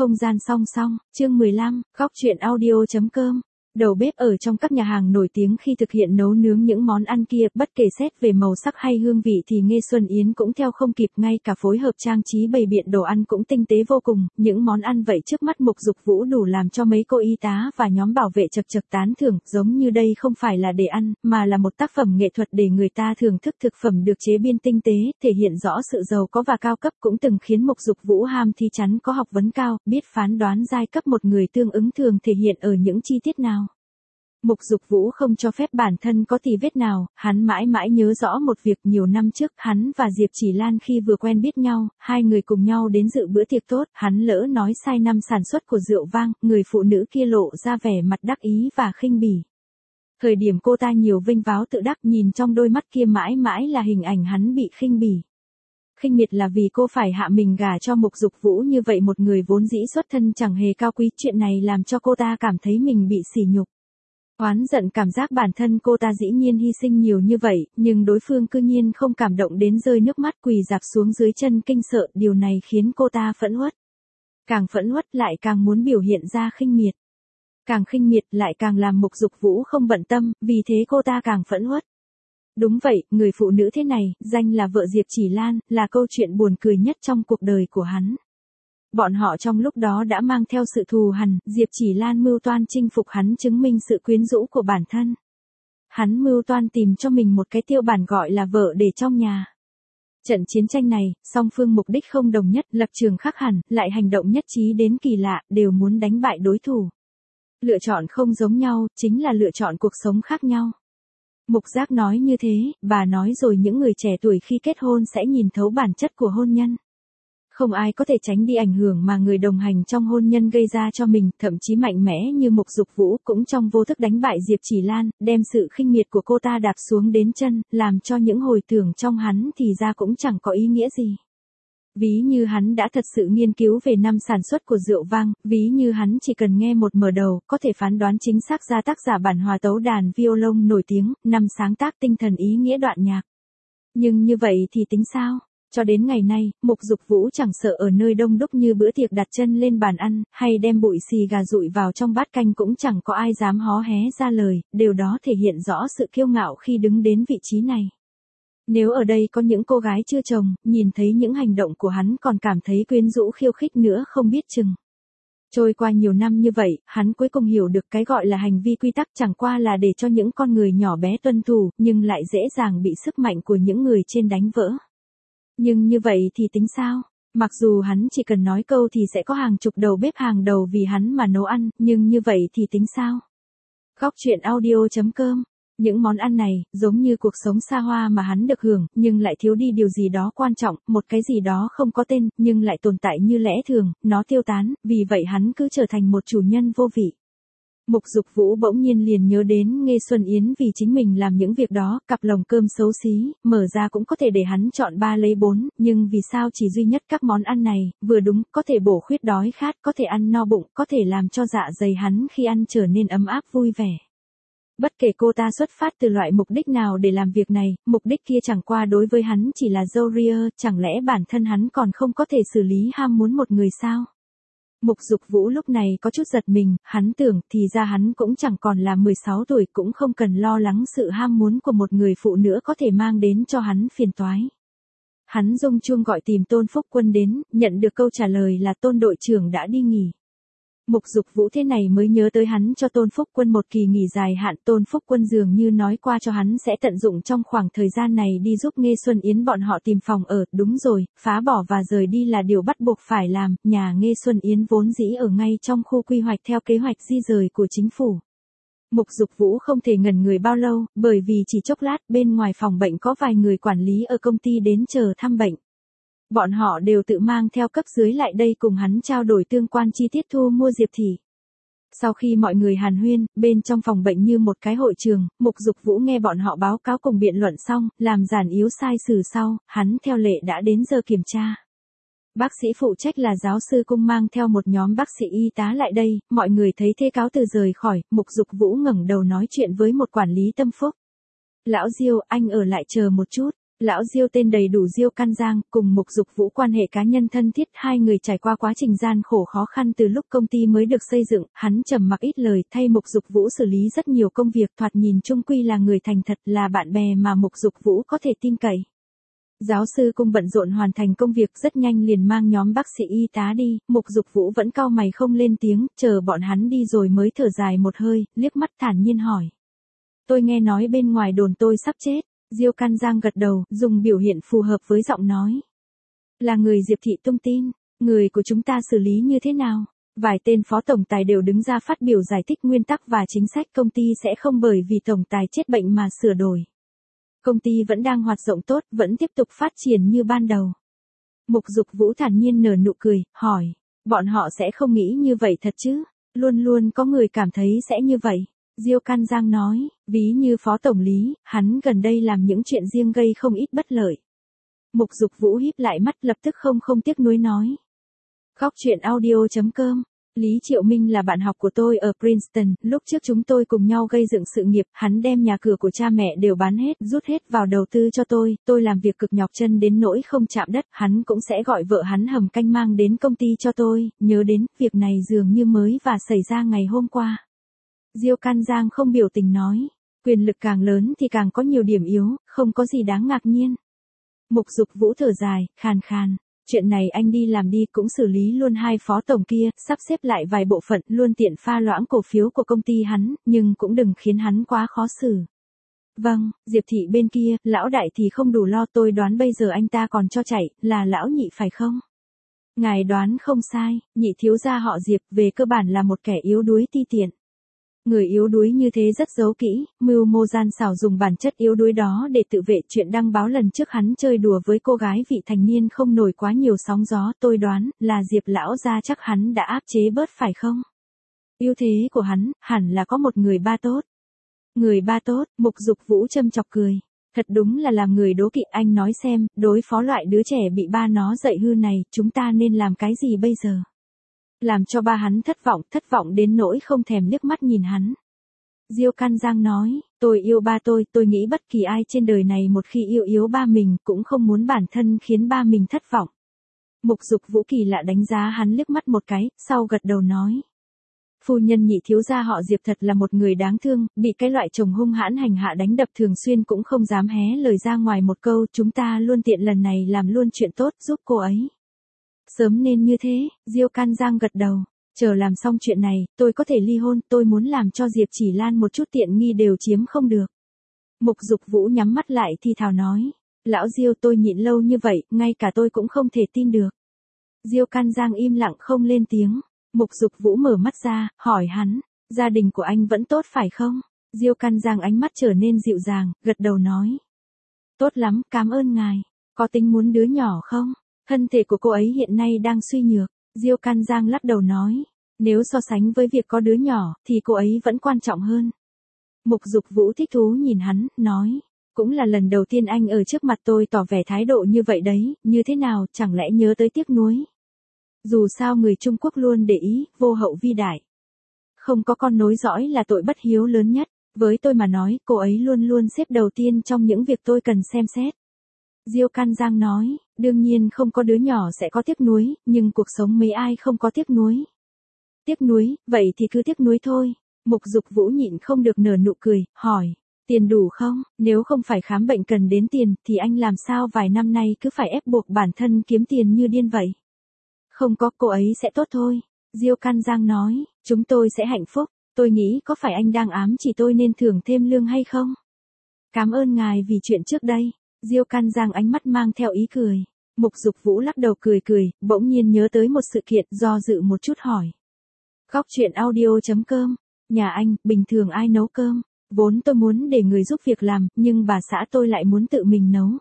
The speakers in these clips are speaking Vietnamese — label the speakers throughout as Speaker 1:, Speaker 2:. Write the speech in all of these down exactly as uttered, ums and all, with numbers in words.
Speaker 1: Không gian song song, chương mười lăm, góc truyện audio chấm com. Đầu bếp ở trong các nhà hàng nổi tiếng khi thực hiện nấu nướng những món ăn kia, bất kể xét về màu sắc hay hương vị thì Nghê Xuân Yến cũng theo không kịp, ngay cả phối hợp trang trí bày biện đồ ăn cũng tinh tế vô cùng. Những món ăn vậy trước mắt Mục Dục Vũ đủ làm cho mấy cô y tá và nhóm bảo vệ chật chật tán thưởng, giống như đây không phải là để ăn, mà là một tác phẩm nghệ thuật để người ta thưởng thức. Thực phẩm được chế biên tinh tế, thể hiện rõ sự giàu có và cao cấp, cũng từng khiến Mục Dục Vũ ham thi chắn có học vấn cao, biết phán đoán giai cấp một người tương ứng thường thể hiện ở những chi tiết nào. Mục Dục Vũ không cho phép bản thân có tì vết nào, hắn mãi mãi nhớ rõ một việc. Nhiều năm trước, hắn và Diệp Chỉ Lan khi vừa quen biết nhau, hai người cùng nhau đến dự bữa tiệc tốt, hắn lỡ nói sai năm sản xuất của rượu vang, người phụ nữ kia lộ ra vẻ mặt đắc ý và khinh bỉ. Thời điểm cô ta nhiều vênh váo tự đắc, nhìn trong đôi mắt kia mãi mãi là hình ảnh hắn bị khinh bỉ. Khinh miệt là vì cô phải hạ mình gả cho Mục Dục Vũ như vậy, một người vốn dĩ xuất thân chẳng hề cao quý. Chuyện này làm cho cô ta cảm thấy mình bị sỉ nhục. Oán giận cảm giác bản thân cô ta dĩ nhiên hy sinh nhiều như vậy, nhưng đối phương cư nhiên không cảm động đến rơi nước mắt, quỳ rạp xuống dưới chân kinh sợ. Điều này khiến cô ta phẫn uất. Càng phẫn uất lại càng muốn biểu hiện ra khinh miệt. Càng khinh miệt lại càng làm Mục Dục Vũ không bận tâm, vì thế cô ta càng phẫn uất. Đúng vậy, người phụ nữ thế này, danh là vợ Diệp Chỉ Lan, là câu chuyện buồn cười nhất trong cuộc đời của hắn. Bọn họ trong lúc đó đã mang theo sự thù hằn, Diệp Chỉ Lan mưu toan chinh phục hắn, chứng minh sự quyến rũ của bản thân. Hắn mưu toan tìm cho mình một cái tiêu bản gọi là vợ để trong nhà. Trận chiến tranh này, song phương mục đích không đồng nhất, lập trường khác hẳn, lại hành động nhất trí đến kỳ lạ, đều muốn đánh bại đối thủ. Lựa chọn không giống nhau, chính là lựa chọn cuộc sống khác nhau. Mục Giác nói như thế, bà nói rồi những người trẻ tuổi khi kết hôn sẽ nhìn thấu bản chất của hôn nhân. Không ai có thể tránh đi ảnh hưởng mà người đồng hành trong hôn nhân gây ra cho mình, thậm chí mạnh mẽ như Mục Dục Vũ cũng trong vô thức đánh bại Diệp Chỉ Lan, đem sự khinh miệt của cô ta đạp xuống đến chân, làm cho những hồi tưởng trong hắn thì ra cũng chẳng có ý nghĩa gì. Ví như hắn đã thật sự nghiên cứu về năm sản xuất của rượu vang, ví như hắn chỉ cần nghe một mở đầu, có thể phán đoán chính xác ra tác giả bản hòa tấu đàn violon nổi tiếng, năm sáng tác tinh thần ý nghĩa đoạn nhạc. Nhưng như vậy thì tính sao? Cho đến ngày nay, Mục Dục Vũ chẳng sợ ở nơi đông đúc như bữa tiệc đặt chân lên bàn ăn, hay đem bụi xì gà rụi vào trong bát canh cũng chẳng có ai dám hó hé ra lời, điều đó thể hiện rõ sự kiêu ngạo khi đứng đến vị trí này. Nếu ở đây có những cô gái chưa chồng, nhìn thấy những hành động của hắn còn cảm thấy quyến rũ khiêu khích nữa không biết chừng. Trôi qua nhiều năm như vậy, hắn cuối cùng hiểu được cái gọi là hành vi quy tắc chẳng qua là để cho những con người nhỏ bé tuân thủ, nhưng lại dễ dàng bị sức mạnh của những người trên đánh vỡ. Nhưng như vậy thì tính sao? Mặc dù hắn chỉ cần nói câu thì sẽ có hàng chục đầu bếp hàng đầu vì hắn mà nấu ăn, nhưng như vậy thì tính sao? Góc truyện audio chấm com. Những món ăn này, giống như cuộc sống xa hoa mà hắn được hưởng, nhưng lại thiếu đi điều gì đó quan trọng, một cái gì đó không có tên, nhưng lại tồn tại như lẽ thường, nó tiêu tán, vì vậy hắn cứ trở thành một chủ nhân vô vị. Mục Dục Vũ bỗng nhiên liền nhớ đến Nghê Xuân Yến, vì chính mình làm những việc đó, cặp lồng cơm xấu xí, mở ra cũng có thể để hắn chọn ba lấy bốn, nhưng vì sao chỉ duy nhất các món ăn này, vừa đúng, có thể bổ khuyết đói khát, có thể ăn no bụng, có thể làm cho dạ dày hắn khi ăn trở nên ấm áp vui vẻ. Bất kể cô ta xuất phát từ loại mục đích nào để làm việc này, mục đích kia chẳng qua đối với hắn chỉ là dâu ria, chẳng lẽ bản thân hắn còn không có thể xử lý ham muốn một người sao? Mục Dục Vũ lúc này có chút giật mình, hắn tưởng thì ra hắn cũng chẳng còn là mười sáu tuổi, cũng không cần lo lắng sự ham muốn của một người phụ nữ có thể mang đến cho hắn phiền toái. Hắn rung chuông gọi tìm Tôn Phúc Quân đến, nhận được câu trả lời là Tôn đội trưởng đã đi nghỉ. Mục Dục Vũ thế này mới nhớ tới hắn cho Tôn Phúc Quân một kỳ nghỉ dài hạn. Tôn Phúc Quân dường như nói qua cho hắn sẽ tận dụng trong khoảng thời gian này đi giúp Nghê Xuân Yến bọn họ tìm phòng ở. Đúng rồi, phá bỏ và rời đi là điều bắt buộc phải làm. Nhà Nghê Xuân Yến vốn dĩ ở ngay trong khu quy hoạch theo kế hoạch di rời của chính phủ. Mục Dục Vũ không thể ngẩn người bao lâu, bởi vì chỉ chốc lát bên ngoài phòng bệnh có vài người quản lý ở công ty đến chờ thăm bệnh. Bọn họ đều tự mang theo cấp dưới lại đây cùng hắn trao đổi tương quan chi tiết thu mua Diệp Thị. Sau khi mọi người hàn huyên, bên trong phòng bệnh như một cái hội trường, Mục Dục Vũ nghe bọn họ báo cáo cùng biện luận xong, làm giản yếu sai sử sau, hắn theo lệ đã đến giờ kiểm tra. Bác sĩ phụ trách là giáo sư Cung mang theo một nhóm bác sĩ y tá lại đây, mọi người thấy thế cáo từ rời khỏi, Mục Dục Vũ ngẩng đầu nói chuyện với một quản lý tâm phúc. Lão Diêu, anh ở lại chờ một chút. Lão Diêu tên đầy đủ Diêu Can Giang, cùng Mục Dục Vũ quan hệ cá nhân thân thiết, hai người trải qua quá trình gian khổ khó khăn từ lúc công ty mới được xây dựng, hắn trầm mặc ít lời, thay Mục Dục Vũ xử lý rất nhiều công việc, thoạt nhìn chung quy là người thành thật, là bạn bè mà Mục Dục Vũ có thể tin cậy. Giáo sư Cung bận rộn hoàn thành công việc rất nhanh liền mang nhóm bác sĩ y tá đi, Mục Dục Vũ vẫn cau mày không lên tiếng, chờ bọn hắn đi rồi mới thở dài một hơi, liếc mắt thản nhiên hỏi. Tôi nghe nói bên ngoài đồn tôi sắp chết. Diêu Can Giang gật đầu, dùng biểu hiện phù hợp với giọng nói. Là người Diệp Thị tung tin, người của chúng ta xử lý như thế nào? Vài tên phó tổng tài đều đứng ra phát biểu giải thích nguyên tắc và chính sách công ty sẽ không bởi vì tổng tài chết bệnh mà sửa đổi. Công ty vẫn đang hoạt động tốt, vẫn tiếp tục phát triển như ban đầu. Mục Dục Vũ thản nhiên nở nụ cười, hỏi, bọn họ sẽ không nghĩ như vậy thật chứ? Luôn luôn có người cảm thấy sẽ như vậy. Diêu Can Giang nói, ví như phó tổng lý, hắn gần đây làm những chuyện riêng gây không ít bất lợi. Mục Dục Vũ híp lại mắt lập tức không không tiếc nuối nói. Góc truyện audio chấm com. Lý Triệu Minh là bạn học của tôi ở Princeton, lúc trước chúng tôi cùng nhau gây dựng sự nghiệp, hắn đem nhà cửa của cha mẹ đều bán hết, rút hết vào đầu tư cho tôi, tôi làm việc cực nhọc chân đến nỗi không chạm đất, hắn cũng sẽ gọi vợ hắn hầm canh mang đến công ty cho tôi, nhớ đến, việc này dường như mới và xảy ra ngày hôm qua. Diêu Can Giang không biểu tình nói, quyền lực càng lớn thì càng có nhiều điểm yếu, không có gì đáng ngạc nhiên. Mục Dục Vũ thở dài, khàn khàn, chuyện này anh đi làm đi, cũng xử lý luôn hai phó tổng kia, sắp xếp lại vài bộ phận, luôn tiện pha loãng cổ phiếu của công ty hắn, nhưng cũng đừng khiến hắn quá khó xử. Vâng, Diệp Thị bên kia, lão đại thì không đủ lo, tôi đoán bây giờ anh ta còn cho chạy, là lão nhị phải không? Ngài đoán không sai, nhị thiếu gia họ Diệp về cơ bản là một kẻ yếu đuối ti tiện. Người yếu đuối như thế rất giấu kỹ, mưu mô gian xảo dùng bản chất yếu đuối đó để tự vệ. Chuyện đăng báo lần trước hắn chơi đùa với cô gái vị thành niên không nổi quá nhiều sóng gió, tôi đoán là Diệp lão gia chắc hắn đã áp chế bớt phải không? Ưu thế của hắn, hẳn là có một người ba tốt. Người ba tốt, Mục Dục Vũ châm chọc cười. Thật đúng là làm người đố kỵ, anh nói xem, đối phó loại đứa trẻ bị ba nó dạy hư này, chúng ta nên làm cái gì bây giờ? Làm cho ba hắn thất vọng, thất vọng đến nỗi không thèm liếc mắt nhìn hắn. Diêu Can Giang nói, tôi yêu ba tôi, tôi nghĩ bất kỳ ai trên đời này một khi yêu yếu ba mình cũng không muốn bản thân khiến ba mình thất vọng. Mục Dục Vũ kỳ lạ đánh giá hắn liếc mắt một cái, sau gật đầu nói. Phu nhân nhị thiếu gia họ Diệp thật là một người đáng thương, bị cái loại chồng hung hãn hành hạ đánh đập thường xuyên cũng không dám hé lời ra ngoài một câu, chúng ta luôn tiện lần này làm luôn chuyện tốt giúp cô ấy. Sớm nên như thế, Diêu Can Giang gật đầu, chờ làm xong chuyện này, tôi có thể ly hôn, tôi muốn làm cho Diệp Chỉ Lan một chút tiện nghi đều chiếm không được. Mục Dục Vũ nhắm mắt lại thì thào nói, lão Diêu tôi nhịn lâu như vậy, ngay cả tôi cũng không thể tin được. Diêu Can Giang im lặng không lên tiếng, Mục Dục Vũ mở mắt ra, hỏi hắn, gia đình của anh vẫn tốt phải không? Diêu Can Giang ánh mắt trở nên dịu dàng, gật đầu nói. Tốt lắm, cảm ơn ngài, có tính muốn đứa nhỏ không? Thân thể của cô ấy hiện nay đang suy nhược, Diêu Can Giang lắc đầu nói, nếu so sánh với việc có đứa nhỏ, thì cô ấy vẫn quan trọng hơn. Mục Dục Vũ thích thú nhìn hắn, nói, cũng là lần đầu tiên anh ở trước mặt tôi tỏ vẻ thái độ như vậy đấy, như thế nào, chẳng lẽ nhớ tới tiếc nuối. Dù sao người Trung Quốc luôn để ý, vô hậu vi đại. Không có con nối dõi là tội bất hiếu lớn nhất, với tôi mà nói, cô ấy luôn luôn xếp đầu tiên trong những việc tôi cần xem xét. Diêu Can Giang nói, đương nhiên không có đứa nhỏ sẽ có tiếc nuối, nhưng cuộc sống mấy ai không có tiếc nuối. Tiếc nuối, vậy thì cứ tiếc nuối thôi. Mục Dục Vũ nhịn không được nở nụ cười, hỏi, tiền đủ không? Nếu không phải khám bệnh cần đến tiền, thì anh làm sao vài năm nay cứ phải ép buộc bản thân kiếm tiền như điên vậy? Không có, cô ấy sẽ tốt thôi. Diêu Can Giang nói, chúng tôi sẽ hạnh phúc. Tôi nghĩ có phải anh đang ám chỉ tôi nên thưởng thêm lương hay không? Cảm ơn ngài vì chuyện trước đây. Diêu Can Giang ánh mắt mang theo ý cười. Mục Dục Vũ lắc đầu cười cười, bỗng nhiên nhớ tới một sự kiện, do dự một chút hỏi. Góc truyện audio chấm com, nhà anh, bình thường ai nấu cơm? Vốn tôi muốn để người giúp việc làm, nhưng bà xã tôi lại muốn tự mình nấu.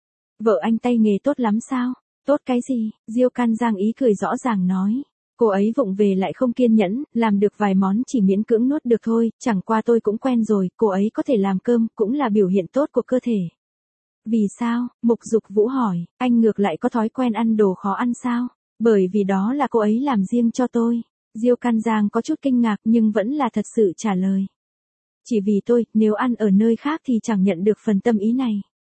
Speaker 1: Vợ anh tay nghề tốt lắm sao? Tốt cái gì? Diêu Can Giang ý cười rõ ràng nói. Cô ấy vụng về lại không kiên nhẫn, làm được vài món chỉ miễn cưỡng nuốt được thôi, chẳng qua tôi cũng quen rồi, cô ấy có thể làm cơm, cũng là biểu hiện tốt của cơ thể. Vì sao? Mục Dục Vũ hỏi, anh ngược lại có thói quen ăn đồ khó ăn sao? Bởi vì đó là cô ấy làm riêng cho tôi. Diêu Can Giang có chút kinh ngạc nhưng vẫn là thật sự trả lời. Chỉ vì tôi, nếu ăn ở nơi khác thì chẳng nhận được phần tâm ý này.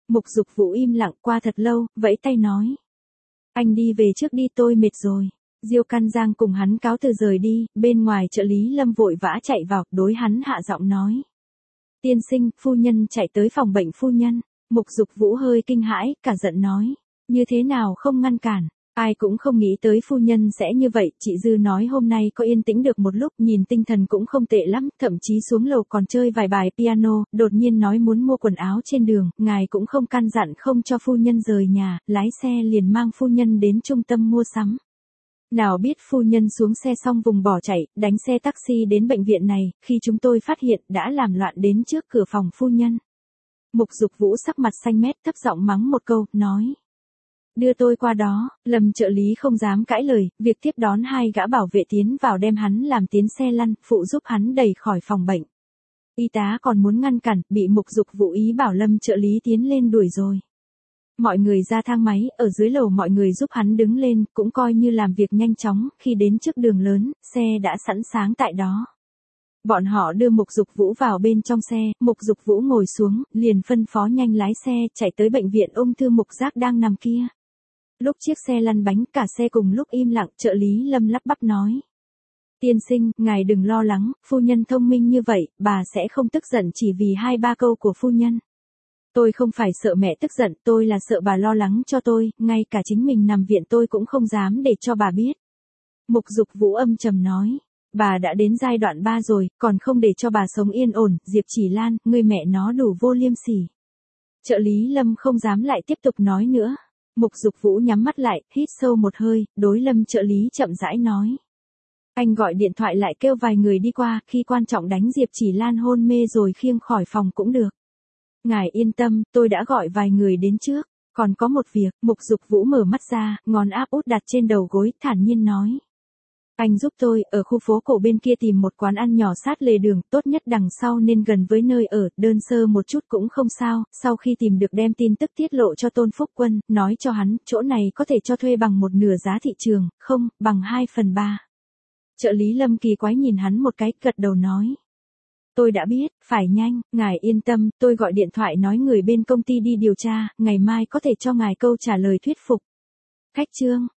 Speaker 1: Mục Dục Vũ im lặng qua thật lâu, vẫy tay nói. Anh đi về trước đi, tôi mệt rồi. Diêu Căn Giang cùng hắn cáo từ rời đi, bên ngoài trợ lý Lâm vội vã chạy vào, đối hắn hạ giọng nói. Tiên sinh, phu nhân chạy tới phòng bệnh phu nhân. Mục Dục Vũ hơi kinh hãi, cả giận nói. Như thế nào không ngăn cản? Ai cũng không nghĩ tới phu nhân sẽ như vậy, chị Dư nói hôm nay có yên tĩnh được một lúc, nhìn tinh thần cũng không tệ lắm, thậm chí xuống lầu còn chơi vài bài piano, đột nhiên nói muốn mua quần áo trên đường, ngài cũng không căn dặn không cho phu nhân rời nhà, lái xe liền mang phu nhân đến trung tâm mua sắm. Nào biết phu nhân xuống xe xong vùng bỏ chạy, đánh xe taxi đến bệnh viện này, khi chúng tôi phát hiện đã làm loạn đến trước cửa phòng phu nhân. Mục Dục Vũ sắc mặt xanh mét thấp giọng mắng một câu, nói. Đưa tôi qua đó, Lâm trợ lý không dám cãi lời, việc tiếp đón hai gã bảo vệ tiến vào đem hắn làm tiến xe lăn, phụ giúp hắn đẩy khỏi phòng bệnh. Y tá còn muốn ngăn cản, bị Mục Dục Vũ ý bảo Lâm trợ lý tiến lên đuổi rồi. Mọi người ra thang máy, ở dưới lầu mọi người giúp hắn đứng lên, cũng coi như làm việc nhanh chóng, khi đến trước đường lớn, xe đã sẵn sàng tại đó. Bọn họ đưa Mục Dục Vũ vào bên trong xe, Mục Dục Vũ ngồi xuống, liền phân phó nhanh lái xe, chạy tới bệnh viện ung thư Mục Giác đang nằm kia. Lúc chiếc xe lăn bánh cả xe cùng lúc im lặng, trợ lý Lâm lắp bắp nói. Tiên sinh, ngài đừng lo lắng, phu nhân thông minh như vậy, bà sẽ không tức giận chỉ vì hai ba câu của phu nhân. Tôi không phải sợ mẹ tức giận, tôi là sợ bà lo lắng cho tôi, ngay cả chính mình nằm viện tôi cũng không dám để cho bà biết. Mục Dục Vũ âm trầm nói. Bà đã đến giai đoạn ba rồi, còn không để cho bà sống yên ổn, Diệp Chỉ Lan, người mẹ nó đủ vô liêm sỉ. Trợ lý Lâm không dám lại tiếp tục nói nữa. Mục Dục Vũ nhắm mắt lại, hít sâu một hơi, đối Lâm trợ lý chậm rãi nói. Anh gọi điện thoại lại kêu vài người đi qua, khi quan trọng đánh Diệp Chỉ Lan hôn mê rồi khiêng khỏi phòng cũng được. Ngài yên tâm, tôi đã gọi vài người đến trước. Còn có một việc, Mục Dục Vũ mở mắt ra, ngón áp út đặt trên đầu gối, thản nhiên nói. Anh giúp tôi, ở khu phố cổ bên kia tìm một quán ăn nhỏ sát lề đường, tốt nhất đằng sau nên gần với nơi ở, đơn sơ một chút cũng không sao, sau khi tìm được đem tin tức tiết lộ cho Tôn Phúc Quân, nói cho hắn, chỗ này có thể cho thuê bằng một nửa giá thị trường, không, bằng hai phần ba. Trợ lý Lâm kỳ quái nhìn hắn một cái, gật đầu nói. Tôi đã biết, phải nhanh, ngài yên tâm, tôi gọi điện thoại nói người bên công ty đi điều tra, ngày mai có thể cho ngài câu trả lời thuyết phục. Khách trương.